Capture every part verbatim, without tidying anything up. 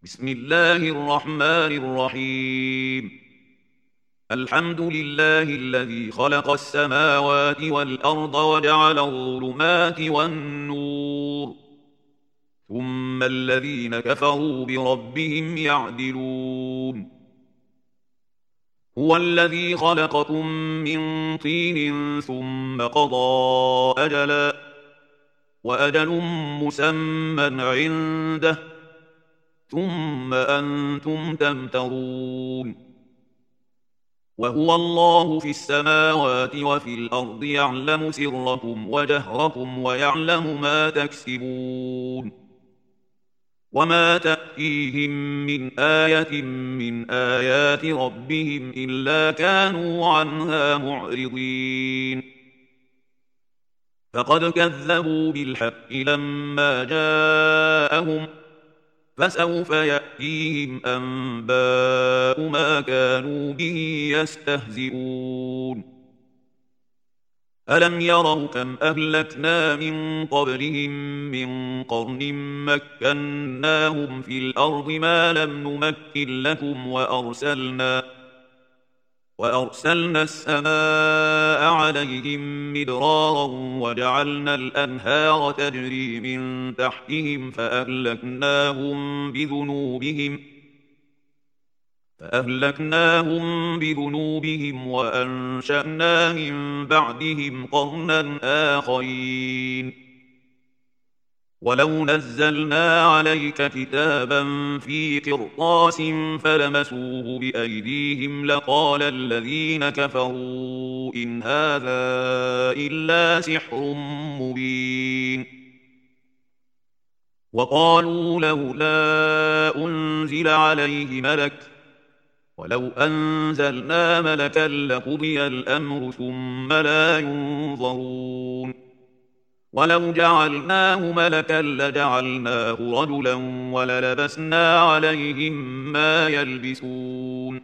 بسم الله الرحمن الرحيم. الحمد لله الذي خلق السماوات والأرض وجعل الظلمات والنور، ثم الذين كفروا بربهم يعدلون. هو الذي خلقكم من طين ثم قضى أجلا، وأجل مسمى عنده، ثم أنتم تمترون. وهو الله في السماوات وفي الأرض، يعلم سركم وجهركم ويعلم ما تكسبون. وما تأتيهم من آية من آيات ربهم إلا كانوا عنها معرضين. فقد كذبوا بالحق لما جاءهم، فسوف يأتيهم أنباء ما كانوا به يستهزئون. ألم يروا كم أهلكنا من قبلهم من قرن مكناهم في الأرض ما لم نمكن لكم، وأرسلنا وأرسلنا السماء عليهم مدرارا، وجعلنا الأنهار تجري من تحتهم فأهلكناهم بذنوبهم فأهلكناهم بذنوبهم وأنشأنا من بعدهم قرنا آخرين. ولو نزلنا عليك كتابا في قرطاس فلمسوه بأيديهم لقال الذين كفروا إن هذا إلا سحر مبين. وقالوا لولا أنزل عليه ملك، ولو أنزلنا ملكا لقضي الأمر ثم لا ينظرون. ولو جعلناه ملكا لجعلناه رجلا وللبسنا عليهم ما يلبسون.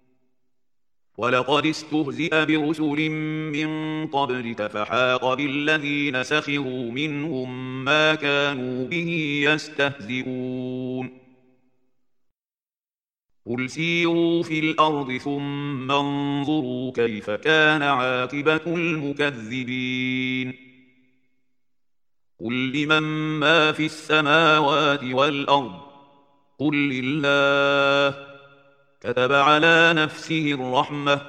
ولقد استهزئ برسل من قبلك فحاق بالذين سخروا منهم ما كانوا به يستهزئون. قل سيروا في الأرض ثم انظروا كيف كان عاقبة المكذبين. قل لمن ما في السماوات والأرض، قل لله. كتب على نفسه الرحمة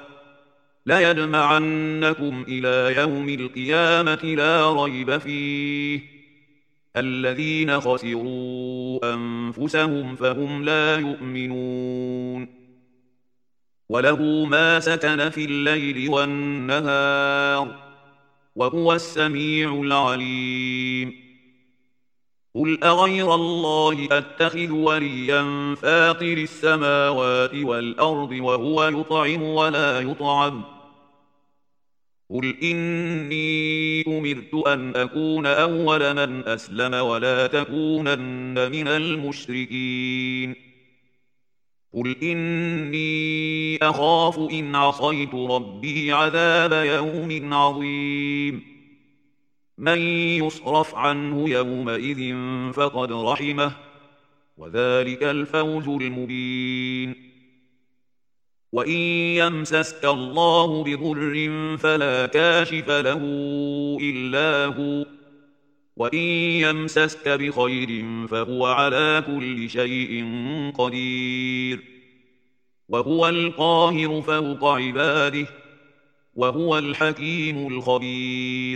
ليجمعنكم إلى يوم القيامة لا ريب فيه. الذين خسروا أنفسهم فهم لا يؤمنون. وله ما سكن في الليل والنهار، وهو السميع العليم. قل أغير الله أتخذ وليا فاطر السماوات والأرض وهو يطعم ولا يطعم. قل إني أمرت أن أكون أول من أسلم ولا تكونن من المشركين. قل إني أخاف إن عصيت ربي عذاب يوم عظيم. من يصرف عنه يومئذ فقد رحمه، وذلك الفوز المبين. وإن يمسسك الله بضر فلا كاشف له إلا هو، وإن يمسسك بخير فهو على كل شيء قدير. وهو القاهر فوق عباده، وهو الحكيم الخبير.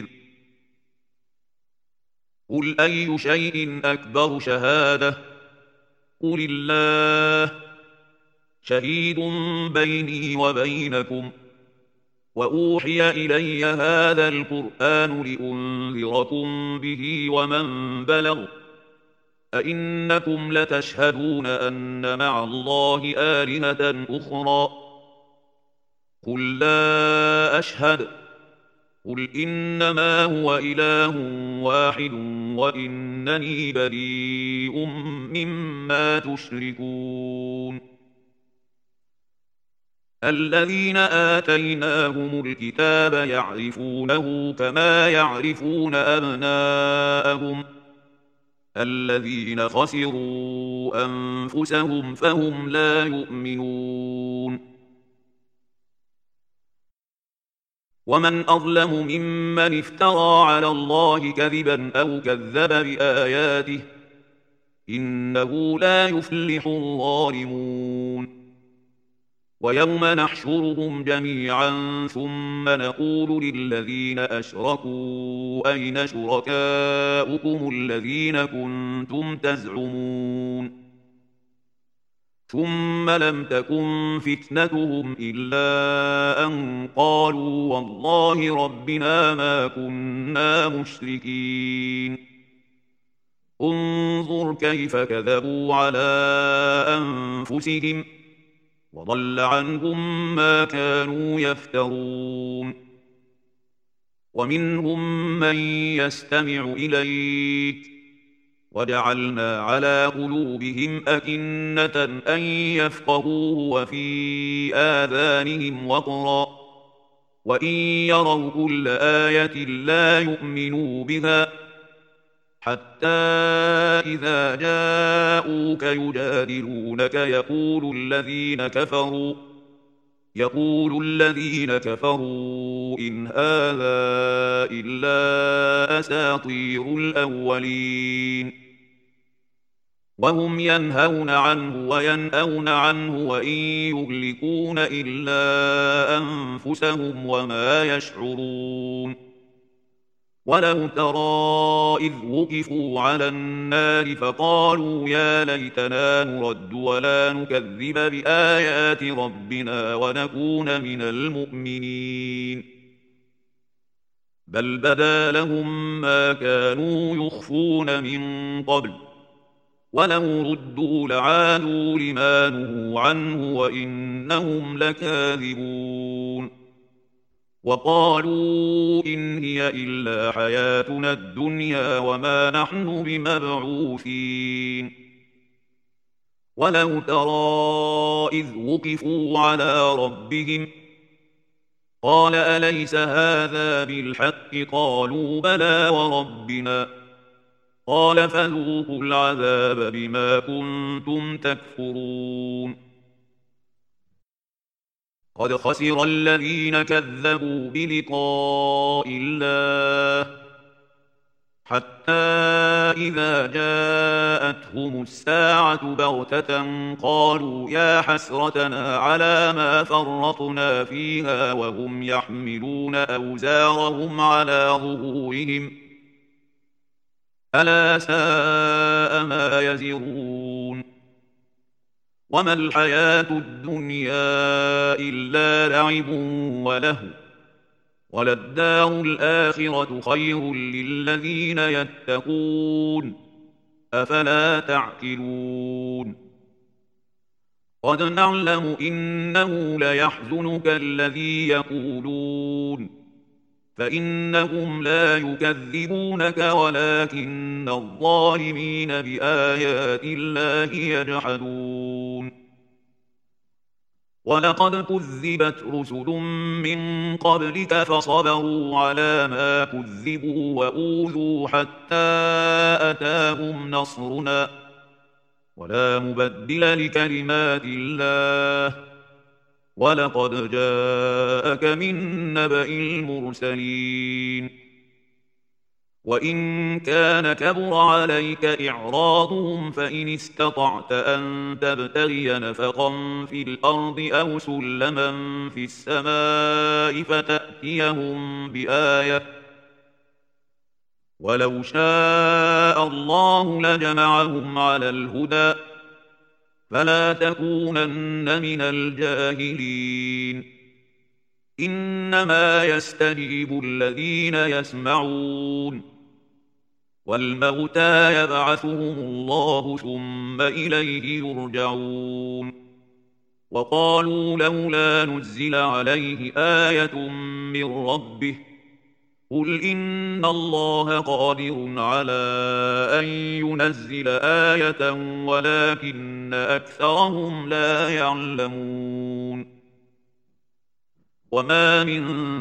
قل أي شيء أكبر شهادة؟ قل الله. شهيد بيني وبينكم. وأوحي إلي هذا القرآن لأنذركم به ومن بلغ. أئنكم لتشهدون أن مع الله آلهة أخرى؟ قل لا أشهد. قل إنما هو إله واحد وإنني بريء مما تشركون. الذين آتيناهم الكتاب يعرفونه كما يعرفون أبناءهم، الذين خسروا أنفسهم فهم لا يؤمنون. ومن أظلم ممن افترى على الله كذبا أو كذب بآياته إنه لا يفلح الظالمون. ويوم نحشرهم جميعا ثم نقول للذين أشركوا أين شركاؤكم الذين كنتم تزعمون ثم لم تكن فتنتهم إلا أن قالوا والله ربنا ما كنا مشركين. انظر كيف كذبوا على أنفسهم وضل عنهم ما كانوا يفترون. ومنهم من يستمع إليك وجعلنا على قلوبهم أكنة أن يفقهوه وفي آذانهم وقرا وإن يروا كل آية لا يؤمنوا بها حتى إذا جاءوك يجادلونك يقول الذين كفروا يقول الذين كفروا إن هذا إلا أساطير الأولين وهم ينهون عنه وينأون عنه وإن يهلكون إلا أنفسهم وما يشعرون. ولو ترى إذ وقفوا على النار فقالوا يا ليتنا نرد ولا نكذب بآيات ربنا ونكون من المؤمنين بل بدا لهم ما كانوا يخفون من قبل ولو ردوا لعادوا لما نهوا عنه وإنهم لكاذبون. وقالوا إن هي إلا حياتنا الدنيا وما نحن بمبعوثين. ولو ترى إذ وقفوا على ربهم قال أليس هذا بالحق قالوا بلى وربنا قال فذوقوا العذاب بما كنتم تكفرون. قد خسر الذين كذبوا بلقاء الله حتى إذا جاءتهم الساعة بغتة قالوا يا حسرتنا على ما فرطنا فيها وهم يحملون أوزارهم على ظهورهم ألا ساء ما يزرون. وما الحياة الدنيا إلا لعب ولهو وللدار الآخرة خير للذين يتقون أفلا تعقلون. قد نعلم إنه ليحزنك الذي يقولون فإنهم لا يكذبونك ولكن الظالمين بآيات الله يجحدون. ولقد كذبت رسل من قبلك فصبروا على ما كذبوا وأوذوا حتى أتاهم نصرنا ولا مبدل لكلمات الله ولقد جاءك من نبأ المرسلين. وإن كان كبر عليك إعراضهم فإن استطعت أن تبتغي نفقا في الأرض أو سلما في السماء فتأتيهم بآية ولو شاء الله لجمعهم على الهدى فلا تكونن من الجاهلين. إنما يستجيب الذين يسمعون والموتى يبعثهم الله ثم إليه يرجعون. وقالوا لولا نزل عليه آية من ربه قل إن الله قادر على أن ينزل آية ولكن أكثرهم لا يعلمون. وما من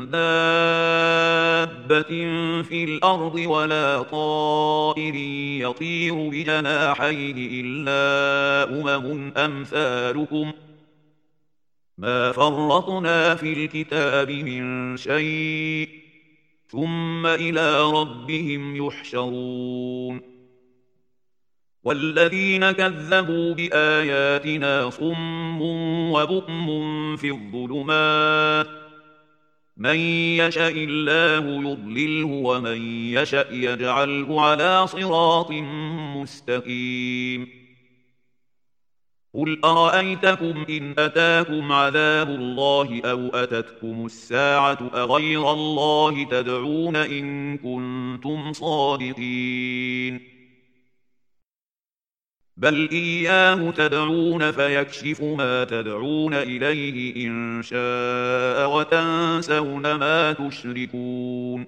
دابة في الأرض ولا طائر يطير بجناحيه إلا أمم أمثالكم ما فرطنا في الكتاب من شيء ثم إلى ربهم يحشرون والذين كذبوا بآياتنا صم وبكم في الظلمات من يشاء الله يضلله ومن يشاء يجعله على صراط مستقيم قل أرأيتكم إن أتاكم عذاب الله أو أتتكم الساعة أغير الله تدعون إن كنتم صادقين بل إياه تدعون فيكشف ما تدعون إليه إن شاء وتنسون ما تشركون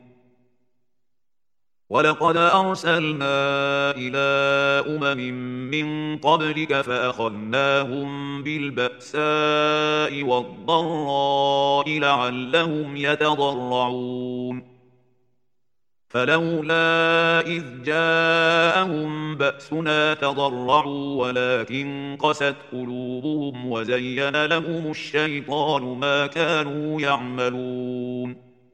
ولقد أرسلنا إلى أمم من قبلك فأخذناهم بالبأساء والضراء لعلهم يتضرعون فلولا إذ جاءهم بأسنا تضرعوا ولكن قست قلوبهم وزين لهم الشيطان ما كانوا يعملون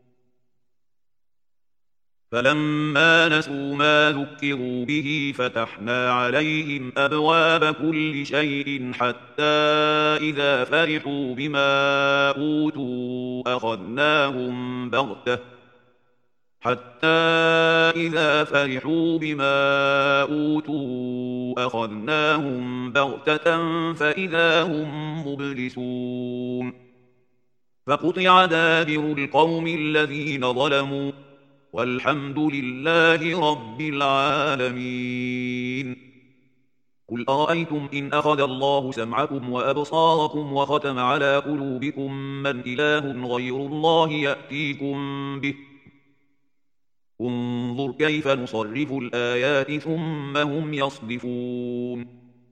فلما نسوا ما ذكروا به فتحنا عليهم أبواب كل شيء حتى إذا فرحوا بما أوتوا أخذناهم بغتة حتى إذا فرحوا بما أوتوا أخذناهم بغتة فإذا هم مبلسون فقطع دابر القوم الذين ظلموا والحمد لله رب العالمين قل أرأيتم إن أخذ الله سمعكم وأبصاركم وختم على قلوبكم من إله غير الله يأتيكم به انظر كيف نصرف الآيات ثم هم يصدفون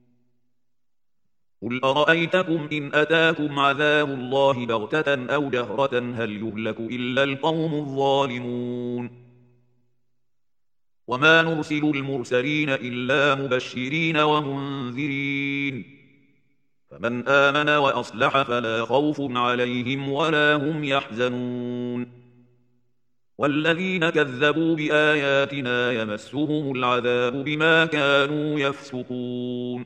قل أرأيتكم إن أتاكم عذاب الله بغتة أو جهرة هل يهلك إلا القوم الظالمون وما نرسل المرسلين إلا مبشرين ومنذرين فمن آمن وأصلح فلا خوف عليهم ولا هم يحزنون والذين كذبوا بآياتنا يمسهم العذاب بما كانوا يفسقون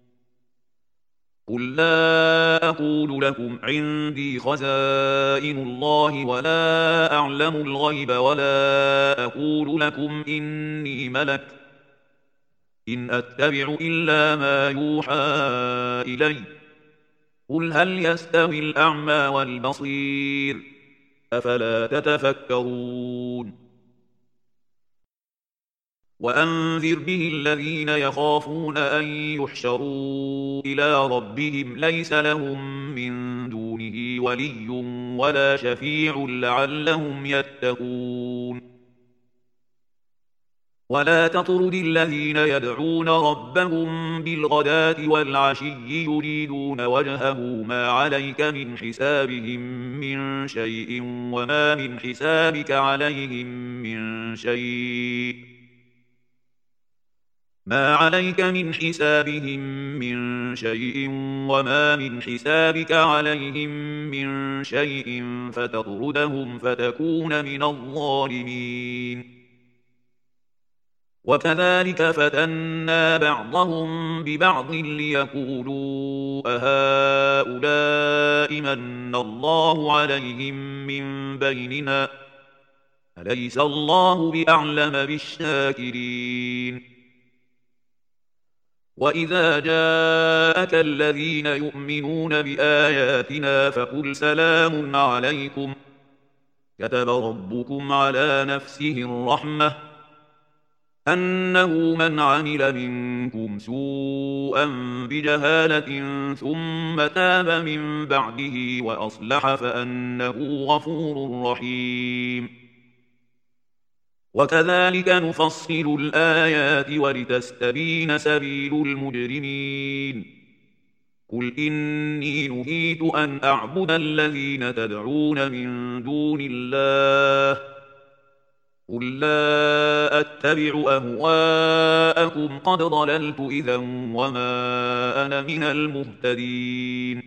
قل لا أقول لكم عندي خزائن الله ولا أعلم الغيب ولا أقول لكم إني ملك إن أتبع إلا ما يوحى إلي قل هل يستوي الأعمى والبصير أفلا تتفكرون وأنذر به الذين يخافون أن يحشروا إلى ربهم ليس لهم من دونه ولي ولا شفيع لعلهم يتقون ولا تطرد الذين يدعون ربهم بالغداة والعشي يريدون وجهه ما عليك من حسابهم من شيء وما من حسابك عليهم من شيء ما عليك من حسابهم من شيء وما من حسابك عليهم من شيء فتطردهم فتكون من الظالمين وكذلك فتنا بعضهم ببعض ليقولوا أهؤلاء من الله عليهم من بيننا أليس الله بأعلم بالشاكرين وإذا جاءك الذين يؤمنون بآياتنا فقل سلام عليكم كتب ربكم على نفسه الرحمة أنه من عمل منكم سوءا بجهالة ثم تاب من بعده وأصلح فأنه غفور رحيم وكذلك نفصل الآيات ولتستبين سبيل المجرمين قل إني نهيت أن أعبد الذين تدعون من دون الله قل لا أتبع أهواءكم قد ضللت إذا وما أنا من المهتدين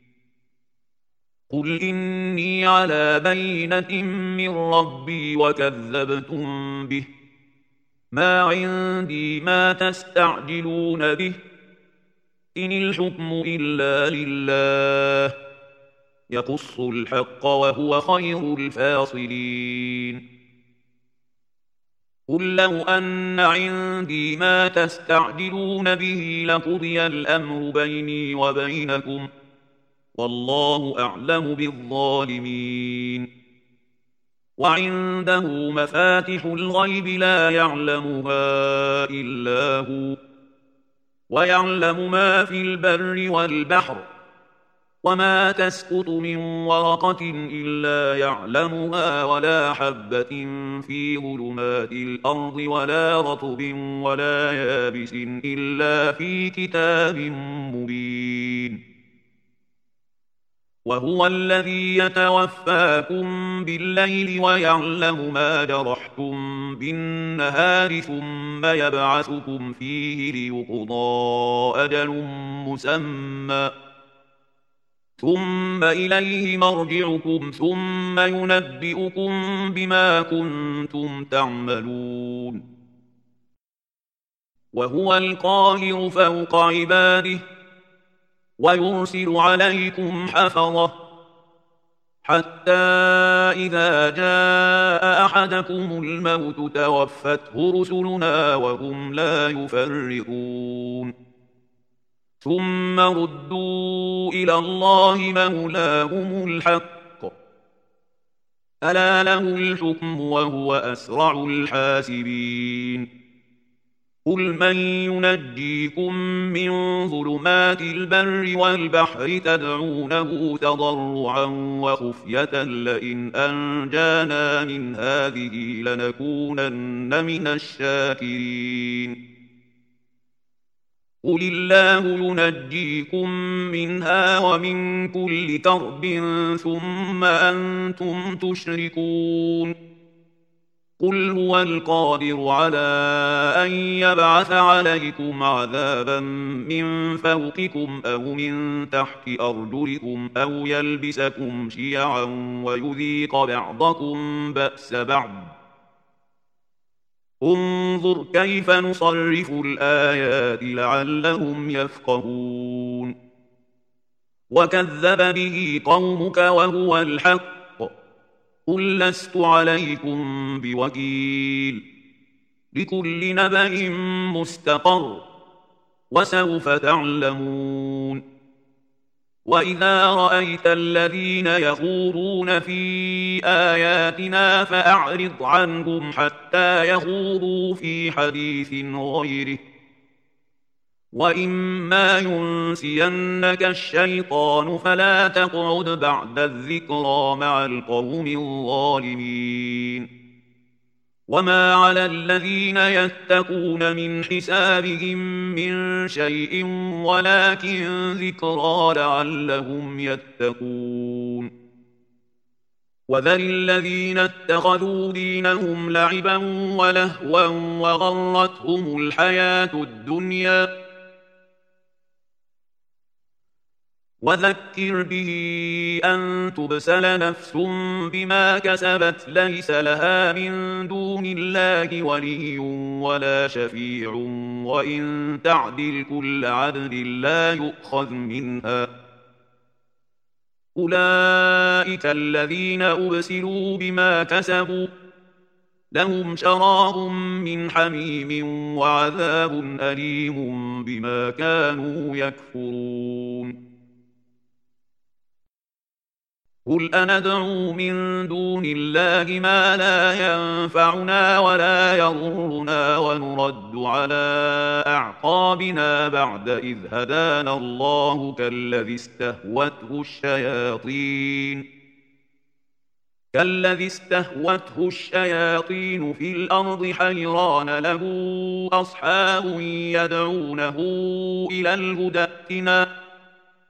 قل إني على بينة من ربي وكذبتم به ما عندي ما تستعجلون به إن الحكم إلا لله يقص الحق وهو خير الفاصلين قل لو أن عندي ما تستعجلون به لقضي الأمر بيني وبينكم والله أعلم بالظالمين وعنده مفاتح الغيب لا يعلمها إلا هو ويعلم ما في البر والبحر وما تسقط من ورقة إلا يعلمها ولا حبة في ظلمات الأرض ولا رطب ولا يابس إلا في كتاب مبين وهو الذي يتوفاكم بالليل ويعلم ما جرحتم بالنهار ثم يبعثكم فيه ليقضى أجل مسمى ثم إليه مرجعكم ثم ينبئكم بما كنتم تعملون وهو القاهر فوق عباده ويرسل عليكم حفظة حتى إذا جاء أحدكم الموت توفته رسلنا وهم لا يفرقون ثم ردوا إلى الله مولاهم الحق ألا له الحكم وهو أسرع الحاسبين قل من ينجيكم من ظلمات البر والبحر تدعونه تضرعا وخفية لئن أنجانا من هذه لنكونن من الشاكرين قل الله ينجيكم منها ومن كل كرب ثم أنتم تشركون قل هو القادر على أن يبعث عليكم عذابا من فوقكم أو من تحت أرجلكم أو يلبسكم شيعا ويذيق بعضكم بأس بعض انظر كيف نصرف الآيات لعلهم يفقهون وكذب به قومك وهو الحق قل لست عليكم بوكيل لكل نبأ مستقر وسوف تعلمون وإذا رأيت الذين يخوضون في آياتنا فأعرض عنهم حتى يخوضوا في حديث غيره وإما ينسينك الشيطان فلا تقعد بعد الذكرى مع القوم الظالمين وما على الذين يتقون من حسابهم من شيء ولكن ذكرى لعلهم يتقون وذل الذين اتخذوا دينهم لعبا ولهوا وغرتهم الحياة الدنيا وذكر به أن تبسل نفس بما كسبت ليس لها من دون الله ولي ولا شفيع وإن تعدل كل عدل لا يؤخذ منها أولئك الذين أبسلوا بما كسبوا لهم شراب من حميم وعذاب أليم بما كانوا يكفرون قل أندعو من دون الله ما لا ينفعنا ولا يضرنا ونرد على أعقابنا بعد إذ هدانا الله كالذي استهوته الشياطين كالذي استهوته الشياطين في الأرض حيران له أصحاب يدعونه إلى الهدى ائتنا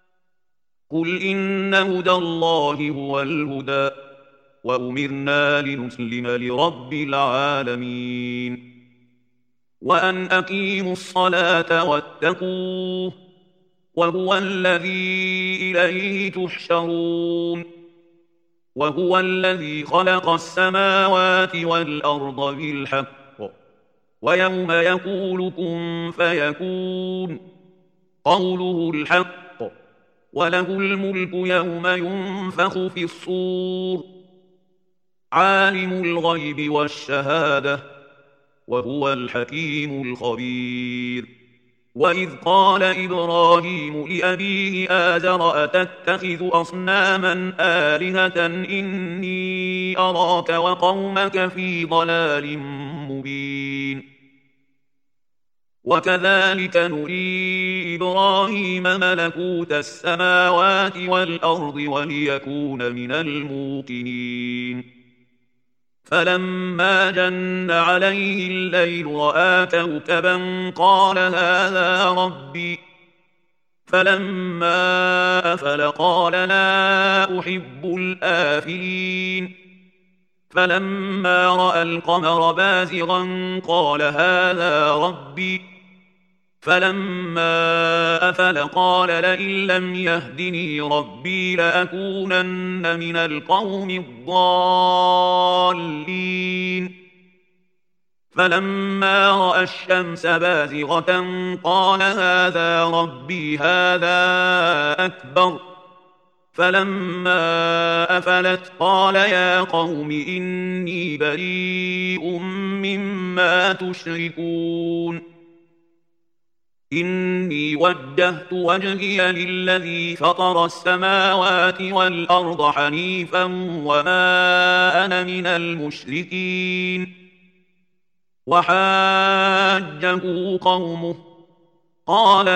قل إن هدى الله هو الهدى وأمرنا لنسلم لرب العالمين وأن أقيموا الصلاة واتقوه وهو الذي إليه تحشرون وهو الذي خلق السماوات والأرض بالحق ويوم يقول كن فيكون قوله الحق وله الملك يوم ينفخ في الصور عالم الغيب والشهادة وهو الحكيم الخبير وإذ قال إبراهيم لأبيه آزر أتتخذ أصناما آلهة إني أراك وقومك في ضلال مبين وكذلك نري إبراهيم ملكوت السماوات والأرض وليكون من الموقنين فلما جن عليه الليل رأى كوكبا قال هذا ربي فلما أفل قال لا أحب الآفلين فلما رأى القمر بازغا قال هذا ربي فلما أفل قال لئن لم يهدني ربي لأكونن من القوم الضالين فلما رأى الشمس بازغة قال هذا ربي هذا أكبر فلما أفلت قال يا قوم إني بريء مما تشركون إني وجهت وجهي للذي فطر السماوات والأرض حنيفا وما أنا من المشركين وحاجه قومه قال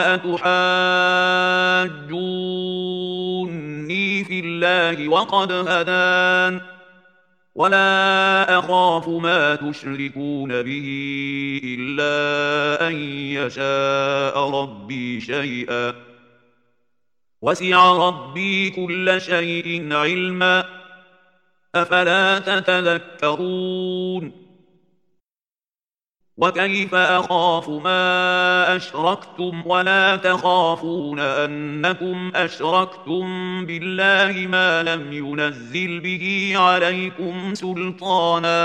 أتحاجوني في الله وقد هدان ولا أخاف ما تشركون به إلا أن يشاء ربي شيئا وسع ربي كل شيء علما أفلا تتذكرون وكيف أخاف ما أشركتم ولا تخافون أنكم أشركتم بالله ما لم ينزل به عليكم سلطانا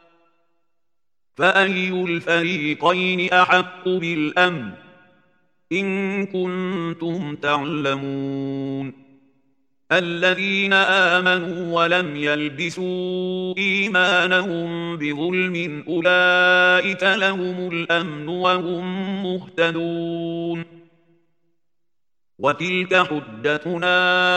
فأي الفريقين أحق بالأمن إن كنتم تعلمون الذين آمنوا ولم يلبسوا إيمانهم بظلم أولئك لهم الأمن وهم مهتدون وتلك حجتنا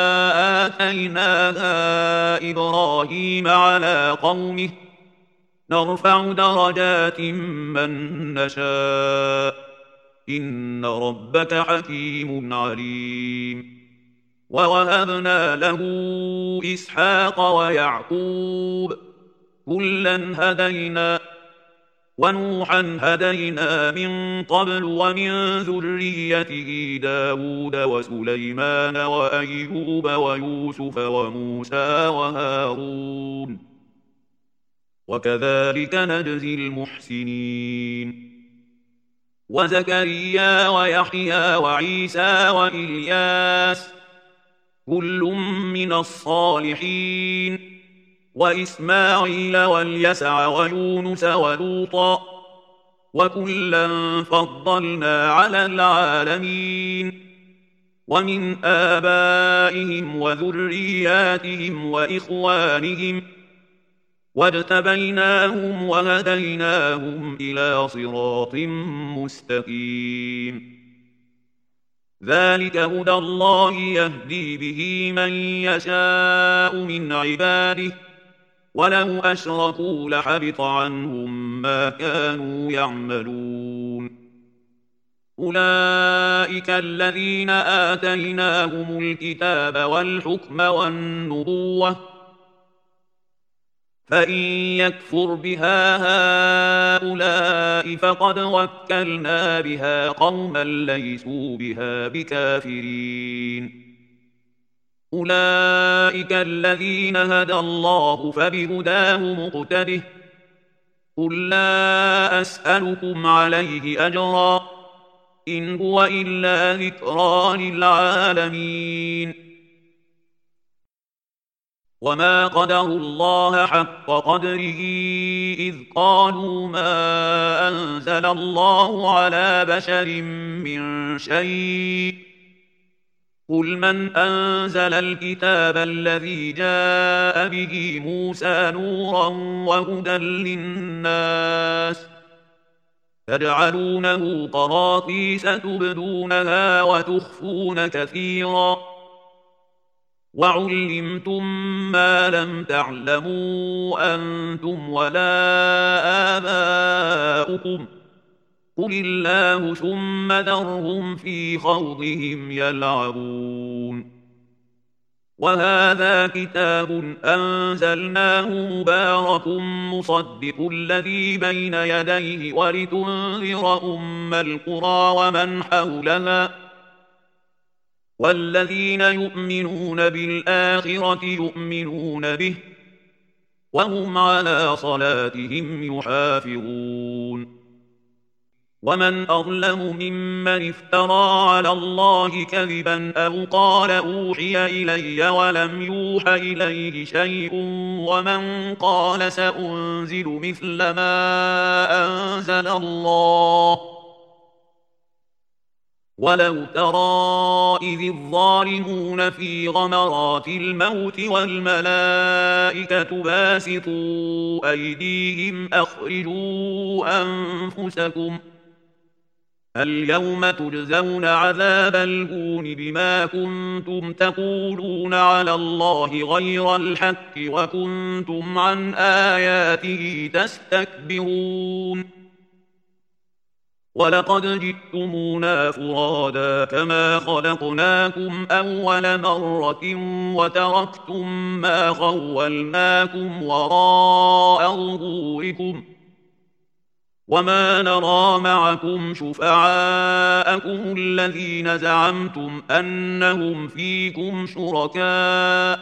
آتيناها إبراهيم على قومه نرفع درجات من نشاء إن ربك حكيم عليم ووهبنا له إسحاق ويعقوب كلا هدينا ونوحا هدينا من قبل ومن ذريته داود وسليمان وأيوب ويوسف وموسى وهارون وكذلك نجزي المحسنين وزكريا ويحيى وعيسى وإلياس كل من الصالحين وإسماعيل واليسع ويونس ولوطا وكلا فضلنا على العالمين ومن آبائهم وذرياتهم وإخوانهم واجتبيناهم وهديناهم إلى صراط مستقيم ذلك هدى الله يهدي به من يشاء من عباده ولو أشركوا لحبط عنهم ما كانوا يعملون أولئك الذين آتيناهم الكتاب والحكم والنبوة فإن يكفر بها هؤلاء فقد وكلنا بها قوما ليسوا بها بكافرين أولئك الذين هدى الله فبهداه مقتده قل لا أسألكم عليه أجرا إن هو إلا ذكرى للعالمين وما قدروا الله حق قدره إذ قالوا ما أنزل الله على بشر من شيء قل من أنزل الكتاب الذي جاء به موسى نورا وهدى للناس تجعلونه قراطيس تبدونها وتخفون كثيرا وعلمتم ما لم تعلموا أنتم ولا آباؤكم قل الله ثم ذرهم في خوضهم يلعبون وهذا كتاب أنزلناه مبارك مصدق الذي بين يديه ولتنذر أم القرى ومن حولها والذين يؤمنون بالآخرة يؤمنون به وهم على صلاتهم يحافظون ومن أظلم ممن افترى على الله كذبا أو قال أوحي إلي ولم يوح إليه شيء ومن قال سأنزل مثل ما أنزل الله ولو ترى إذ الظالمون في غمرات الموت والملائكة باسطوا أيديهم أخرجوا أنفسكم اليوم تجزون عذاب الهون بما كنتم تقولون على الله غير الحق وكنتم عن آياته تستكبرون ولقد جئتمونا فرادا كما خلقناكم أول مرة وتركتم ما خولناكم وراء ظهوركم وما نرى معكم شفعاءكم الذين زعمتم أنهم فيكم شركاء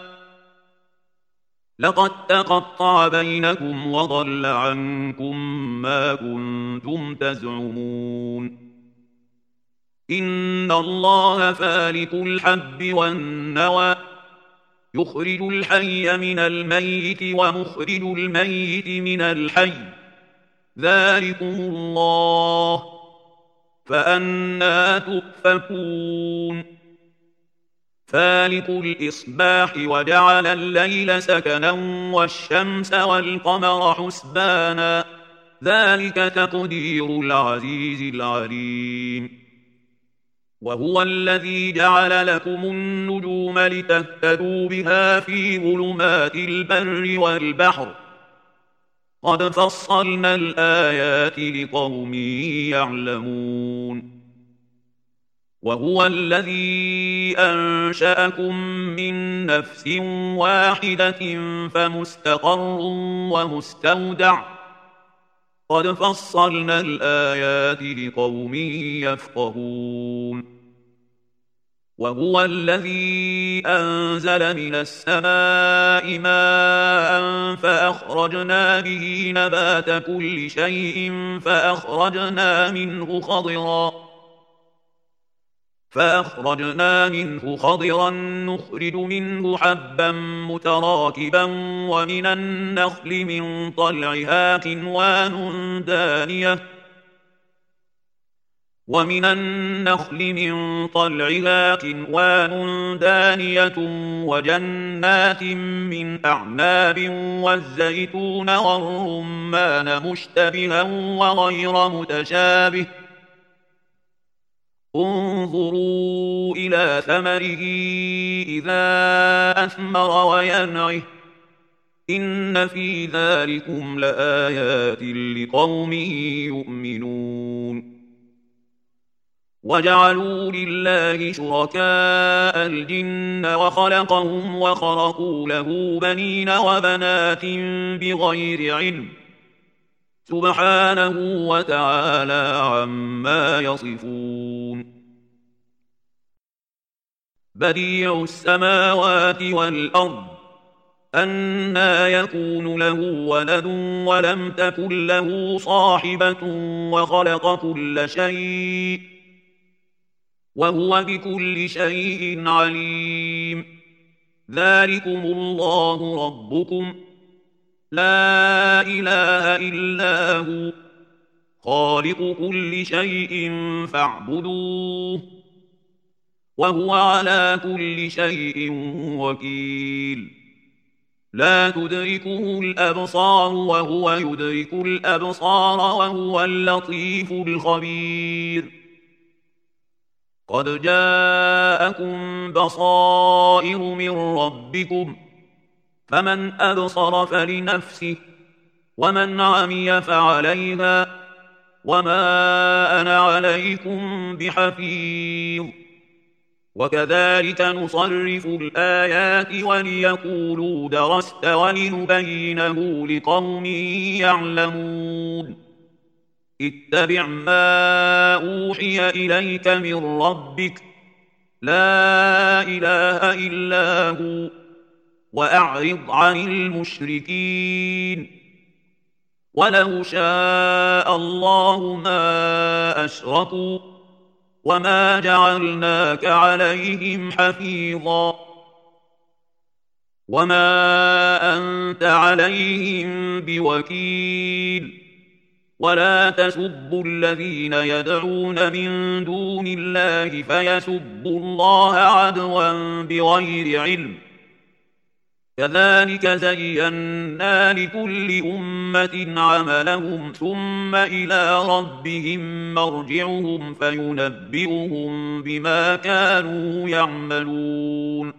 لقد تقطع بينكم وضل عنكم ما كنتم تزعمون إن الله فالق الحب والنوى يخرج الحي من الميت ومخرج الميت من الحي ذلكم الله فأنى تؤفكون فالق الإصباح وجعل الليل سكنا والشمس والقمر حسبانا ذلك تقدير العزيز العليم وهو الذي جعل لكم النجوم لتهتدوا بها في ظلمات البر والبحر قد فصلنا الآيات لقوم يعلمون وهو الذي أنشأكم من نفس واحدة فمستقر ومستودع قد فصلنا الآيات لقوم يفقهون وهو الذي أنزل من السماء ماء فأخرجنا به نبات كل شيء فأخرجنا منه خضرا فأخرجنا منه خضرا نخرج منه حبا متراكبا ومن النخل من طلعها قنوان دانية ومن النخل من طلعها قنوان دانية وجنات من أعناب والزيتون والرمان مشتبها وغير متشابه انظروا إلى ثمره إذا أثمر وينعه إن في ذلكم لآيات لقوم يؤمنون وجعلوا لله شركاء الجن وخلقهم وخرقوا له بنين وبنات بغير علم سبحانه وتعالى عما يصفون بديع السماوات والأرض أنى يكون له ولد ولم تكن له صاحبة وخلق كل شيء وهو بكل شيء عليم. ذلكم الله ربكم لا إله إلا هو خالق كل شيء فاعبدوه وهو على كل شيء وكيل. لا تدركه الأبصار وهو يدرك الأبصار وهو اللطيف الخبير. قد جاءكم بصائر من ربكم فمن أبصر فلنفسه ومن عمي فعليها وما أنا عليكم بحفيظ. وكذلك نصرف الآيات وليقولوا درست ولنبينه لقوم يعلمون. اتبع ما أوحي إليك من ربك لا إله إلا هو وأعرض عن المشركين. ولو شاء الله ما أشركوا وما جعلناك عليهم حفيظا وما أنت عليهم بوكيل. ولا تسبوا الذين يدعون من دون الله فيسبوا الله عدوا بغير علم. كذلك زينا لكل أمة عملهم ثم إلى ربهم مرجعهم فينبئهم بما كانوا يعملون.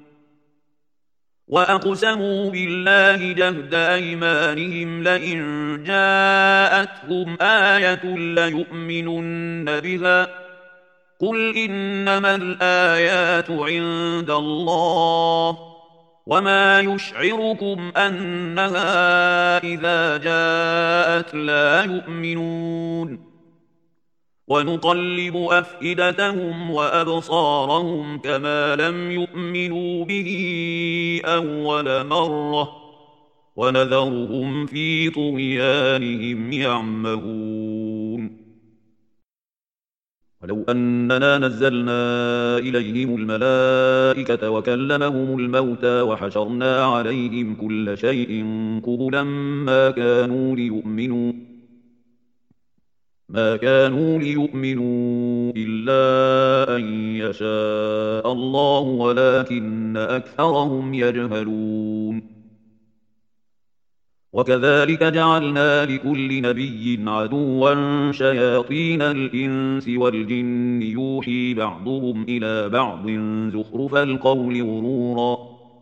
وأقسموا بالله جهد أيمانهم لئن جاءتهم آية ليؤمنن بها قل إنما الآيات عند الله وما يشعركم أنها إذا جاءت لا يؤمنون. ونقلب أفئدتهم وأبصارهم كما لم يؤمنوا به أول مرة ونذرهم في طغيانهم يعمهون. ولو أننا نزلنا إليهم الملائكة وكلمهم الموتى وحشرنا عليهم كل شيء قبلا ما كانوا ليؤمنوا ما كانوا ليؤمنوا إلا أن يشاء الله ولكن أكثرهم يجهلون. وكذلك جعلنا لكل نبي عدوا شياطين الإنس والجن يوحي بعضهم إلى بعض زخرف القول غرورا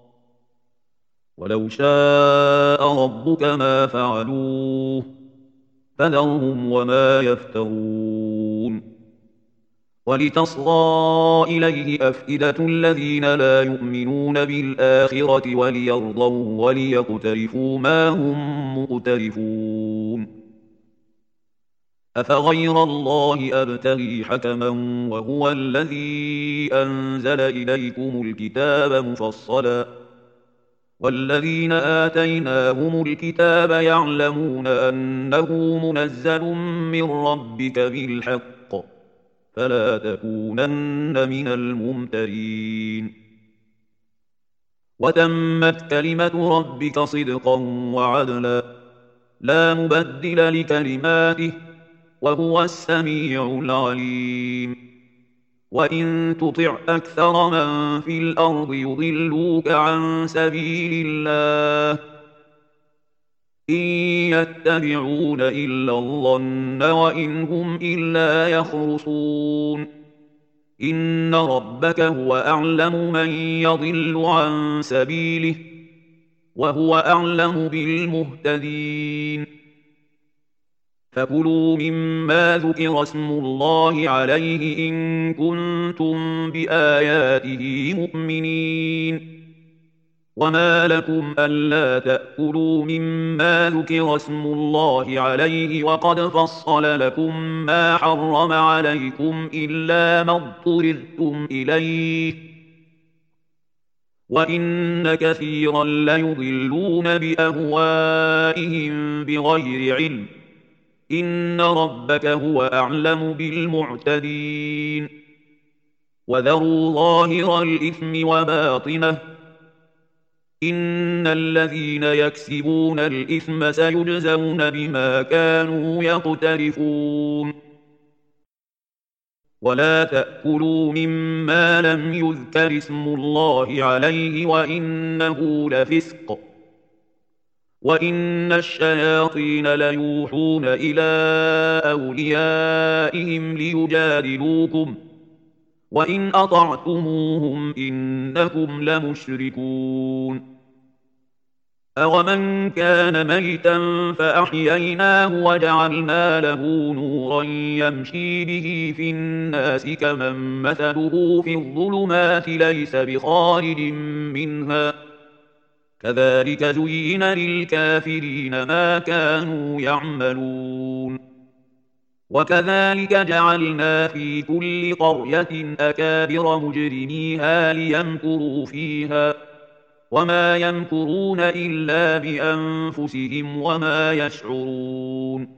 ولو شاء ربك ما فعلوه فذرهم وما يفترون. ولتصغى إليه أفئدة الذين لا يؤمنون بالآخرة وليرضوا وليقترفوا ما هم مقترفون. أفغير الله أبتغي حكما وهو الذي أنزل إليكم الكتاب مفصلا والذين آتيناهم الكتاب يعلمون أنه منزل من ربك بالحق فلا تكونن من الممترين. وتمت كلمة ربك صدقا وعدلا لا مبدل لكلماته وهو السميع العليم. وإن تطع أكثر من في الأرض يضلوك عن سبيل الله إن يتبعون إلا الظن وإن هم إلا يخرصون. إن ربك هو أعلم من يضل عن سبيله وهو أعلم بالمهتدين. فكلوا مما ذكر اسم الله عليه إن كنتم بآياته مؤمنين. وما لكم ألا تأكلوا مما ذكر اسم الله عليه وقد فصل لكم ما حرم عليكم إلا ما اضطررتم إليه وإن كثيرا ليضلون بأهوائهم بغير علم إن ربك هو أعلم بالمعتدين وذروا ظاهر الإثم وباطنه إن الذين يكسبون الإثم سيجزون بما كانوا يقترفون ولا تأكلوا مما لم يذكر اسم الله عليه وإنه لفسق وإن الشياطين ليوحون إلى أوليائهم ليجادلوكم وإن أطعتموهم إنكم لمشركون أومن كان ميتا فأحييناه وجعلنا له نورا يمشي به في الناس كمن مثله في الظلمات ليس بخارج منها كذلك زين للكافرين ما كانوا يعملون وكذلك جعلنا في كل قرية أكابر مجرميها ليمكروا فيها وما يمكرون إلا بأنفسهم وما يشعرون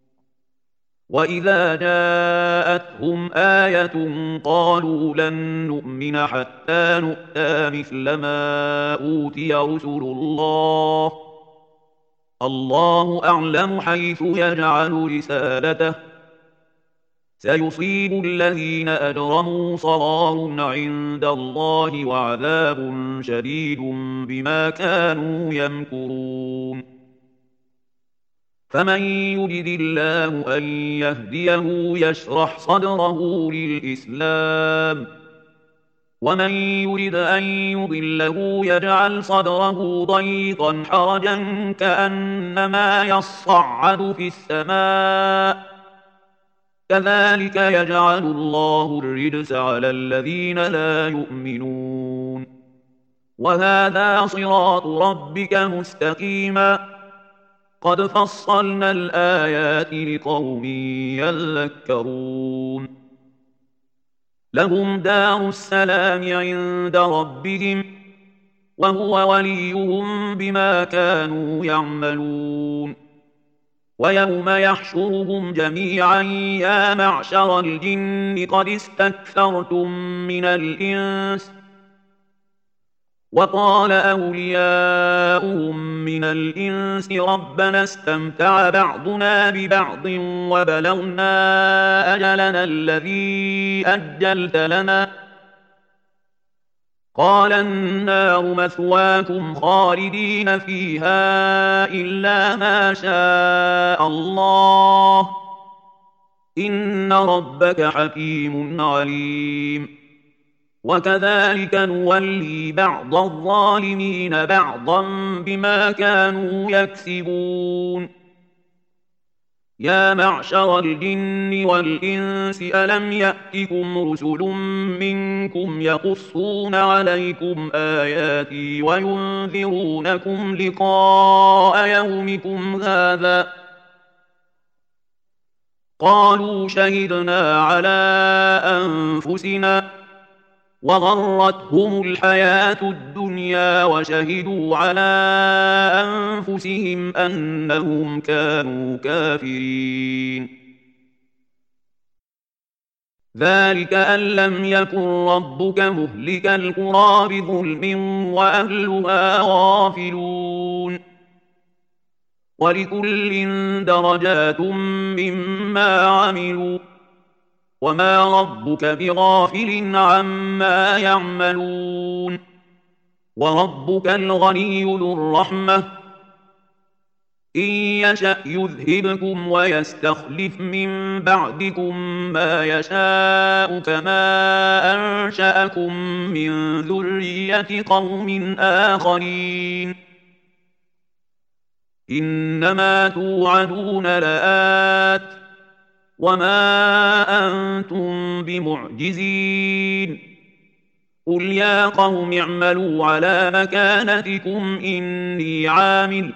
وإذا جاءتهم آية قالوا لن نؤمن حتى نؤتى مثل ما أوتي رسل الله الله أعلم حيث يجعل رسالته سيصيب الذين أجرموا صغار عند الله وعذاب شديد بما كانوا يمكرون فمن يرد الله أن يهديه يشرح صدره للإسلام ومن يرد أن يضله يجعل صدره ضيقا حرجا كأنما يصعد في السماء كذلك يجعل الله الرجس على الذين لا يؤمنون وهذا صراط ربك مستقيما قد فصلنا الآيات لقوم يذكرون لهم دار السلام عند ربهم وهو وليهم بما كانوا يعملون ويوم يحشرهم جميعا يا معشر الجن قد استكثرتم من الإنس وقال أولياؤهم من الإنس ربنا استمتع بعضنا ببعض وبلغنا أجلنا الذي أجلت لنا قال النار مثواكم خالدين فيها إلا ما شاء الله إن ربك حكيم عليم وكذلك نولي بعض الظالمين بعضا بما كانوا يكسبون يا معشر الجن والإنس ألم يأتكم رسل منكم يقصون عليكم آياتي وينذرونكم لقاء يومكم هذا قالوا شهدنا على أنفسنا وغرتهم الحياة الدنيا وشهدوا على أنفسهم أنهم كانوا كافرين ذلك أن لم يكن ربك مهلك القرى بظلم وأهلها غافلون ولكل درجات مما عملوا وما ربك بغافل عما يعملون وربك الغني ذو الرحمة إن يشأ يذهبكم ويستخلف من بعدكم ما يشاء كما أنشأكم من ذرية قوم آخرين إنما توعدون لآت وما أنتم بمعجزين قل يا قوم اعملوا على مكانتكم إني عامل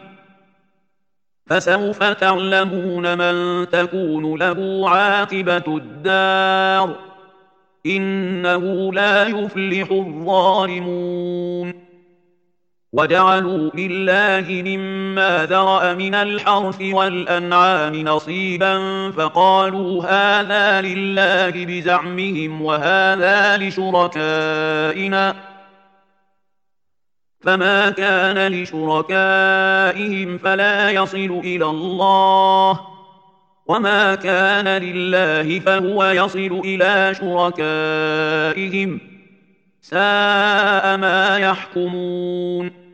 فسوف تعلمون من تكون له عاقبة الدار إنه لا يفلح الظالمون وجعلوا لله مما ذرأ من الحرث والأنعام نصيبا فقالوا هذا لله بزعمهم وهذا لشركائنا فما كان لشركائهم فلا يصل إلى الله وما كان لله فهو يصل إلى شركائهم ساء ما يحكمون.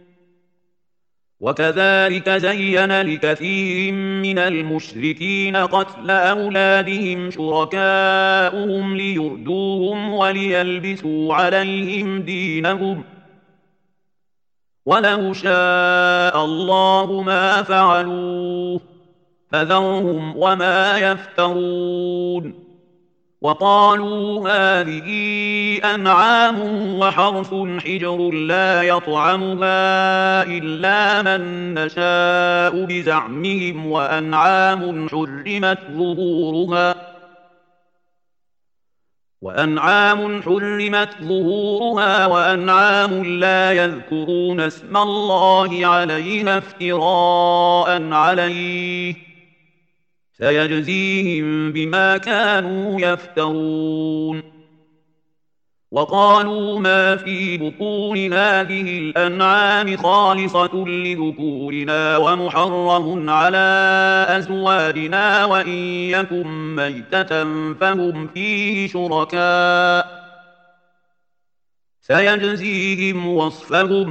وكذلك زين لكثير من المشركين قتل أولادهم شركاؤهم ليردوهم وليلبسوا عليهم دينهم ولو شاء الله ما فعلوه فذرهم وما يفترون. وقالوا هذه أنعام وحرث حجر لا يطعمها إلا من نشاء بزعمهم وأنعام حرمت ظهورها وأنعام حرمت ظهورها وأنعام لا يذكرون اسم الله عليها افتراء عليه سيجزيهم بما كانوا يفترون. وقالوا ما في بطون هذه الأنعام خالصة لذكورنا ومحرم على أزواجنا وإن يكن ميتة فهم فيه شركاء سيجزيهم وصفهم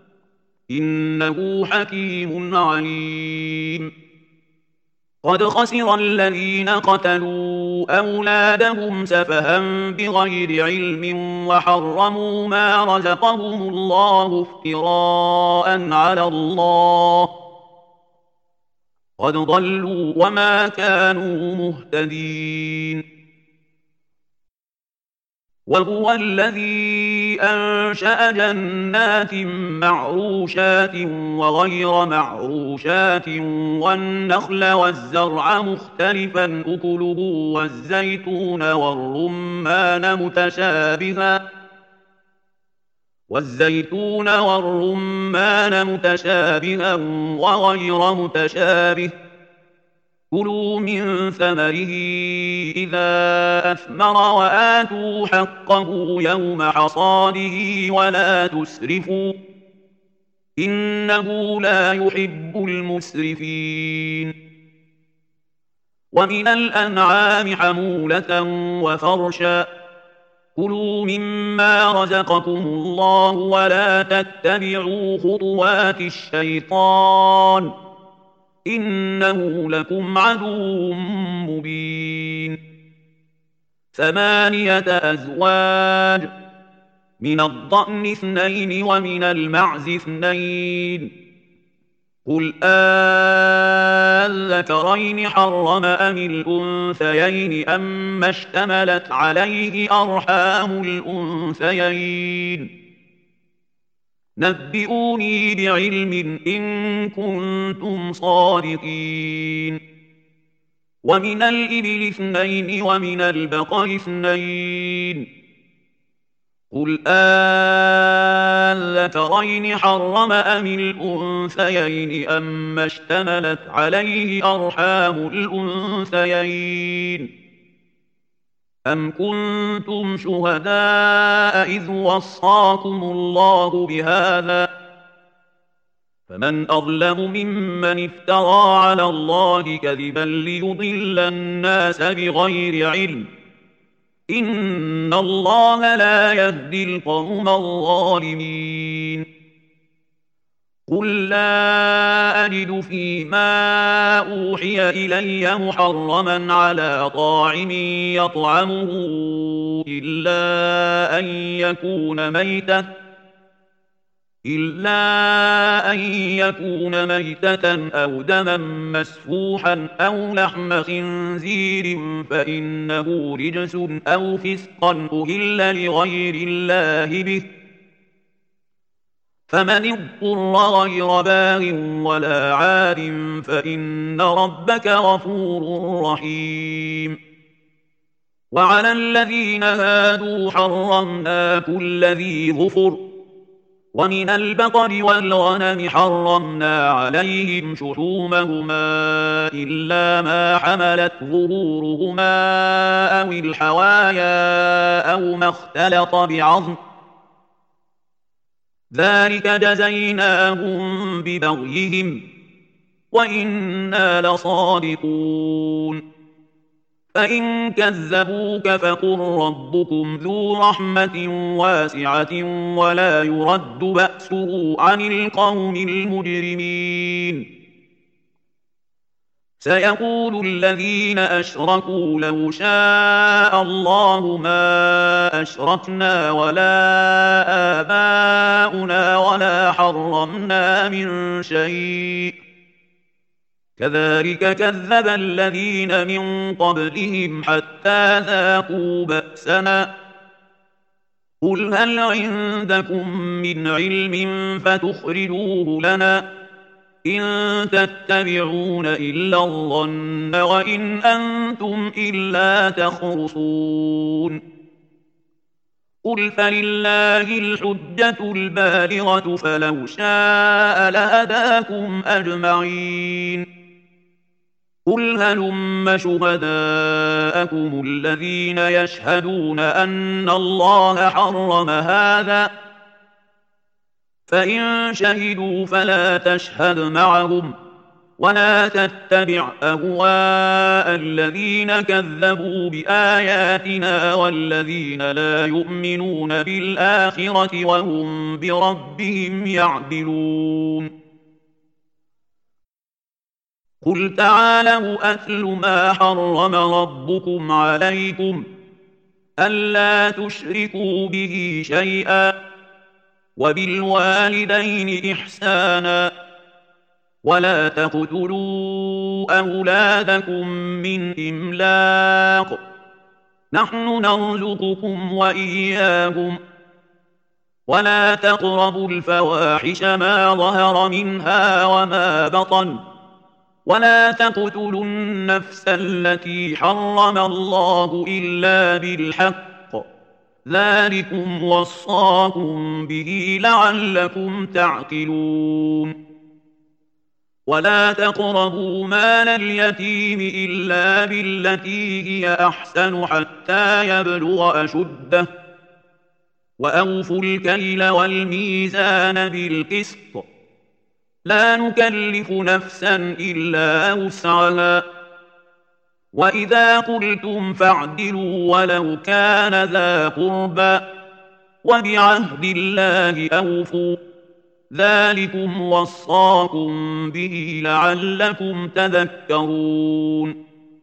إنه حكيم عليم. قد خسر الذين قتلوا أولادهم سفها بغير علم وحرموا ما رزقهم الله افتراء على الله قد ضلوا وما كانوا مهتدين. وهو الذي أنشأ جنات معروشات وغير معروشات والنخل والزرع مختلفا أكله والزيتون والرمان متشابها والزيتون والرمان متشابها وغير متشابه كلوا من ثمره إذا أثمر وآتوا حقه يوم حصاده ولا تسرفوا إنه لا يحب المسرفين. ومن الأنعام حمولة وفرشا كلوا مما رزقكم الله ولا تتبعوا خطوات الشيطان إنه لكم عدو مبين. ثمانية أزواج من الضأن اثنين ومن المعز اثنين قل آذكرين حرم أم الأنثيين أما اشتملت عليه أرحام الأنثيين نبئوني بعلم إن كنتم صادقين. ومن الإبل اثنين ومن البقر اثنين قل آذكرين حرم أم الأنثيين أما اشتملت عليه أرحام الأنثيين أم كنتم شهداء إذ وصاكم الله بهذا فمن أظلم ممن افترى على الله كذبا ليضل الناس بغير علم إن الله لا يهدي القوم الظالمين. قل لا أجد فيما أوحي إلي محرما على طاعم يطعمه إلا أن يكون ميتة إلا أن يكون ميتة أو دما مسفوحا أو لحم خنزير فإنه رجس أو فسقا أهل لغير الله به فمن اضطر غير باغ ولا عاد فإن ربك غفور رحيم. وعلى الذين هادوا حرمنا كل ذي ظفر ومن البقر والغنم حرمنا عليهم شحومهما إلا ما حملت ظهورهما أو الحوايا أو ما اختلط بعظم ذلك جزيناهم ببغيهم وإنا لصادقون فإن كذبوك فقل ربكم ذو رحمة واسعة ولا يرد بأسه عن القوم المجرمين سيقول الذين أشركوا لو شاء الله ما أشركنا ولا آباؤنا ولا حرمنا من شيء كذلك كذب الذين من قبلهم حتى ذاقوا بأسنا قل هل عندكم من علم فتخرجوه لنا إن تتبعون إلا الظن وإن أنتم إلا تخرصون قل فلله الحجة البالغة فلو شاء لهداكم أجمعين قل هلم شهداءكم الذين يشهدون أن الله حرم هذا فإن شهدوا فلا تشهد معهم ولا تتبع أهواء الذين كذبوا بآياتنا والذين لا يؤمنون بالآخرة وهم بربهم يعدلون قل تعالوا أتل ما حرم ربكم عليكم ألا تشركوا به شيئا وبالوالدين إحسانا ولا تقتلوا أولادكم من إملاق نحن نرزقكم وإياهم ولا تقربوا الفواحش ما ظهر منها وما بطن ولا تقتلوا النفس التي حرم الله إلا بالحق ذلكم وصاكم به لعلكم تعقلون ولا تقربوا مال اليتيم إلا بالتي هي أحسن حتى يبلغ أشده وأوفوا الكيل والميزان بالقسط لا نكلف نفسا إلا وسعها وإذا قلتم فاعدلوا ولو كان ذا قربى وبعهد الله أوفوا ذلكم وصاكم به لعلكم تذكرون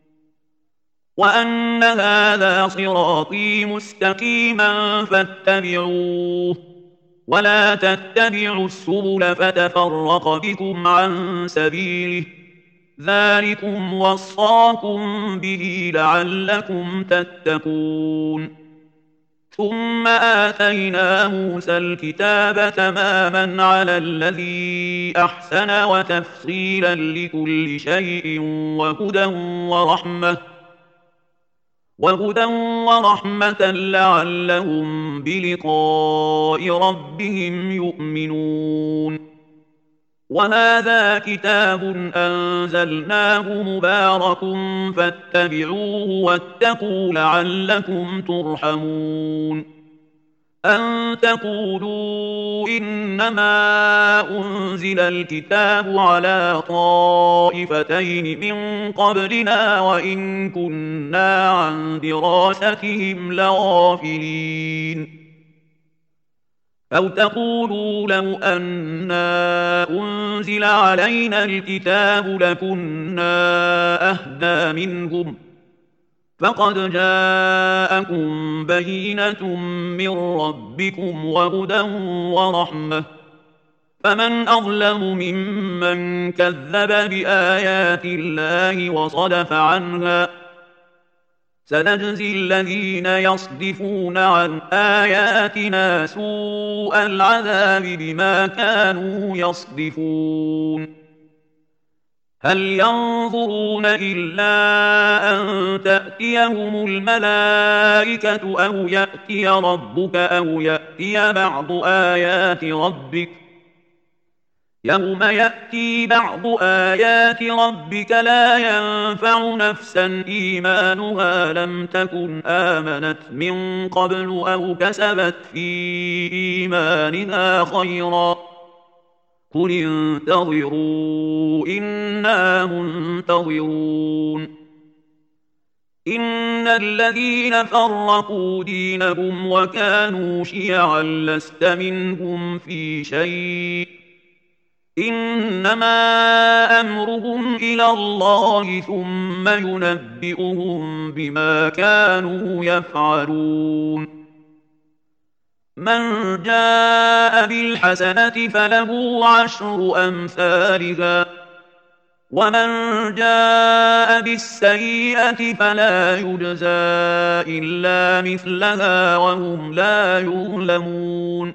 وأن هذا صراطي مستقيما فاتبعوه ولا تتبعوا السبل فتفرق بكم عن سبيله ذلكم وصاكم به لعلكم تتقون ثم آتينا موسى الكتاب تماما على الذي أحسن وتفصيلا لكل شيء وهدى ورحمة وهدى ورحمة لعلهم بلقاء ربهم يؤمنون وهذا كتاب أنزلناه مبارك فاتبعوه واتقوا لعلكم ترحمون أن تقولوا إنما أنزل الكتاب على طائفتين من قبلنا وإن كنا عن دراستهم لغافلين أو تقولوا لو أنا أنزل علينا الكتاب لكنا أهدى منهم فقد جاءكم بينة من ربكم وهدى ورحمة فمن أظلم ممن كذب بآيات الله وصدف عنها سنجزي الذين يصدفون عن آياتنا سوء العذاب بما كانوا يصدفون هل ينظرون إلا أن تأتيهم الملائكة أو يأتي ربك أو يأتي بعض آيات ربك يوم يأتي بعض آيات ربك لا ينفع نفسا إيمانها لم تكن آمنت من قبل أو كسبت في إيمانها خيرا قل انتظروا إنا منتظرون إن الذين فرقوا دينهم وكانوا شيعا لست منهم في شيء إنما أمرهم إلى الله ثم ينبئهم بما كانوا يفعلون من جاء بالحسنة فله عشر أمثالها ومن جاء بالسيئة فلا يجزى إلا مثلها وهم لا يظلمون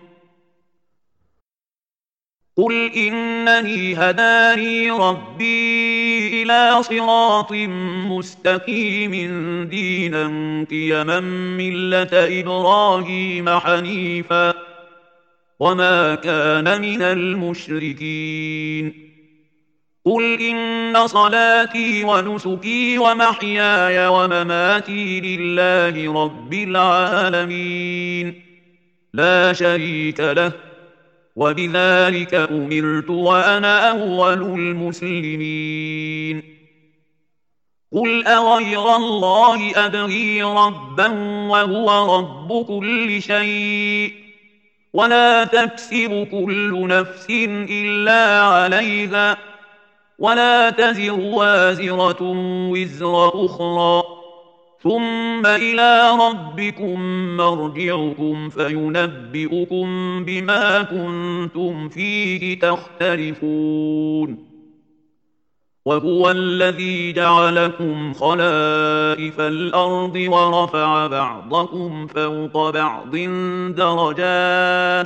قل إنني هداني ربي إلى صراط مستقيم دينا قيما ملة إبراهيم حنيفا وما كان من المشركين قل إن صلاتي ونسكي ومحياي ومماتي لله رب العالمين لا شريك له وبذلك أمرت وأنا أول المسلمين قل أغير الله أبغي ربا وهو رب كل شيء ولا تكسب كل نفس إلا عليها ولا تزر وازرة وزر أخرى ثم إلى ربكم مرجعكم فينبئكم بما كنتم فيه تختلفون وهو الذي جعلكم خلائف الأرض ورفع بعضكم فوق بعض درجات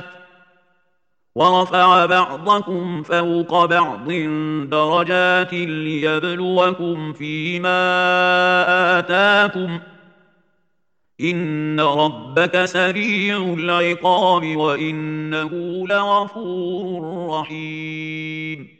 ورفع بعضكم فوق بعض درجات ليبلوكم فيما آتاكم إن ربك سريع العقاب وإنه لغفور رحيم